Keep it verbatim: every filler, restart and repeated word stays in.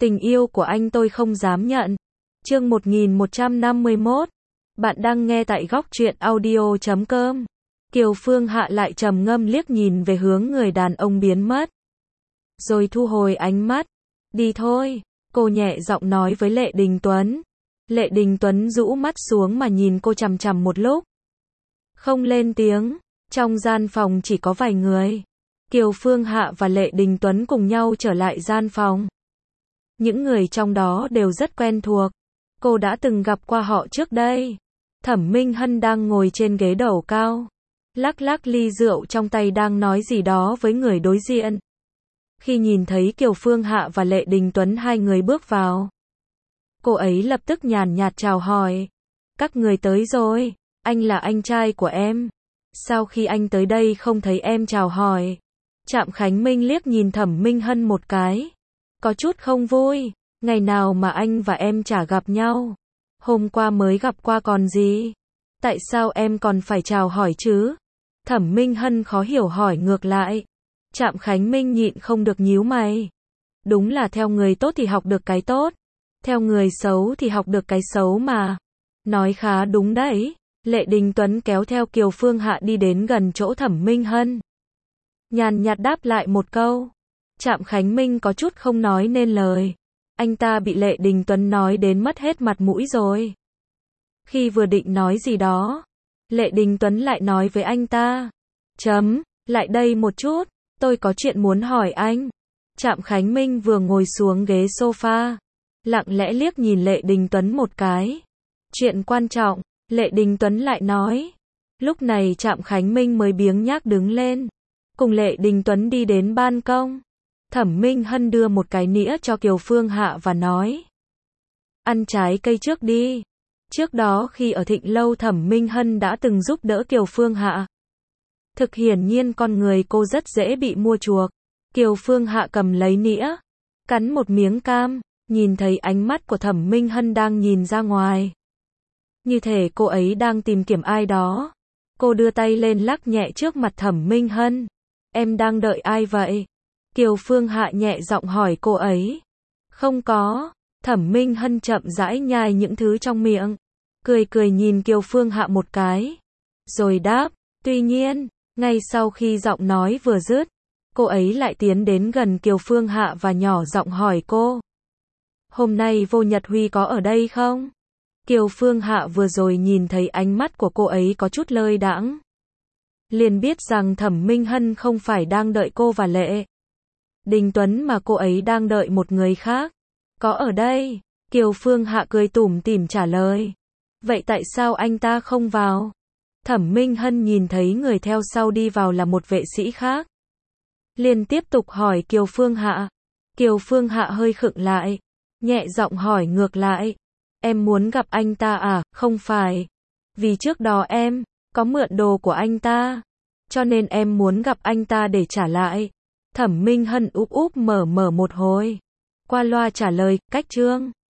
Tình yêu của anh tôi không dám nhận. Chương một nghìn một trăm năm mươi mốt. Bạn đang nghe tại góc truyện audio chấm com. Kiều Phương Hạ lại trầm ngâm liếc nhìn về hướng người đàn ông biến mất. Rồi thu hồi ánh mắt. Đi thôi, cô nhẹ giọng nói với Lệ Đình Tuấn. Lệ Đình Tuấn rũ mắt xuống mà nhìn cô chằm chằm một lúc. Không lên tiếng, trong gian phòng chỉ có vài người. Kiều Phương Hạ và Lệ Đình Tuấn cùng nhau trở lại gian phòng. Những người trong đó đều rất quen thuộc. Cô đã từng gặp qua họ trước đây. Thẩm Minh Hân đang ngồi trên ghế đầu cao. Lắc lắc ly rượu trong tay đang nói gì đó với người đối diện. Khi nhìn thấy Kiều Phương Hạ và Lệ Đình Tuấn hai người bước vào, cô ấy lập tức nhàn nhạt chào hỏi. Các người tới rồi, anh là anh trai của em. Sau khi anh tới đây không thấy em chào hỏi. Trạm Khánh Minh liếc nhìn Thẩm Minh Hân một cái. Có chút không vui, ngày nào mà anh và em chả gặp nhau. Hôm qua mới gặp qua còn gì. Tại sao em còn phải chào hỏi chứ? Thẩm Minh Hân khó hiểu hỏi ngược lại. Trạm Khánh Minh nhịn không được nhíu mày. Đúng là theo người tốt thì học được cái tốt. Theo người xấu thì học được cái xấu mà. Nói khá đúng đấy. Lệ Đình Tuấn kéo theo Kiều Phương Hạ đi đến gần chỗ Thẩm Minh Hân. Nhàn nhạt đáp lại một câu. Trạm Khánh Minh có chút không nói nên lời. Anh ta bị Lệ Đình Tuấn nói đến mất hết mặt mũi rồi. Khi vừa định nói gì đó, Lệ Đình Tuấn lại nói với anh ta. Chấm, lại đây một chút, tôi có chuyện muốn hỏi anh. Trạm Khánh Minh vừa ngồi xuống ghế sofa, lặng lẽ liếc nhìn Lệ Đình Tuấn một cái. Chuyện quan trọng, Lệ Đình Tuấn lại nói. Lúc này Trạm Khánh Minh mới biếng nhác đứng lên. Cùng Lệ Đình Tuấn đi đến ban công. Thẩm Minh Hân đưa một cái nĩa cho Kiều Phương Hạ và nói. Ăn trái cây trước đi. Trước đó khi ở Thịnh Lâu Thẩm Minh Hân đã từng giúp đỡ Kiều Phương Hạ. Thực hiển nhiên con người cô rất dễ bị mua chuộc. Kiều Phương Hạ cầm lấy nĩa, cắn một miếng cam, nhìn thấy ánh mắt của Thẩm Minh Hân đang nhìn ra ngoài. Như thể cô ấy đang tìm kiếm ai đó. Cô đưa tay lên lắc nhẹ trước mặt Thẩm Minh Hân. Em đang đợi ai vậy? Kiều Phương Hạ nhẹ giọng hỏi cô ấy. Không có. Thẩm Minh Hân chậm rãi nhai những thứ trong miệng. Cười cười nhìn Kiều Phương Hạ một cái. Rồi đáp. Tuy nhiên, ngay sau khi giọng nói vừa dứt, cô ấy lại tiến đến gần Kiều Phương Hạ và nhỏ giọng hỏi cô. Hôm nay Vô Nhật Huy có ở đây không? Kiều Phương Hạ vừa rồi nhìn thấy ánh mắt của cô ấy có chút lơi đãng. Liền biết rằng Thẩm Minh Hân không phải đang đợi cô và Lệ Đình Tuấn mà cô ấy đang đợi một người khác. Có ở đây. Kiều Phương Hạ cười tủm tỉm trả lời. Vậy tại sao anh ta không vào? Thẩm Minh Hân nhìn thấy người theo sau đi vào là một vệ sĩ khác. Liền tiếp tục hỏi Kiều Phương Hạ. Kiều Phương Hạ hơi khựng lại. Nhẹ giọng hỏi ngược lại. Em muốn gặp anh ta à? Không phải. Vì trước đó em có mượn đồ của anh ta. Cho nên em muốn gặp anh ta để trả lại. Thẩm Minh Hân úp úp mở mở một hồi. Qua loa trả lời, cách chương.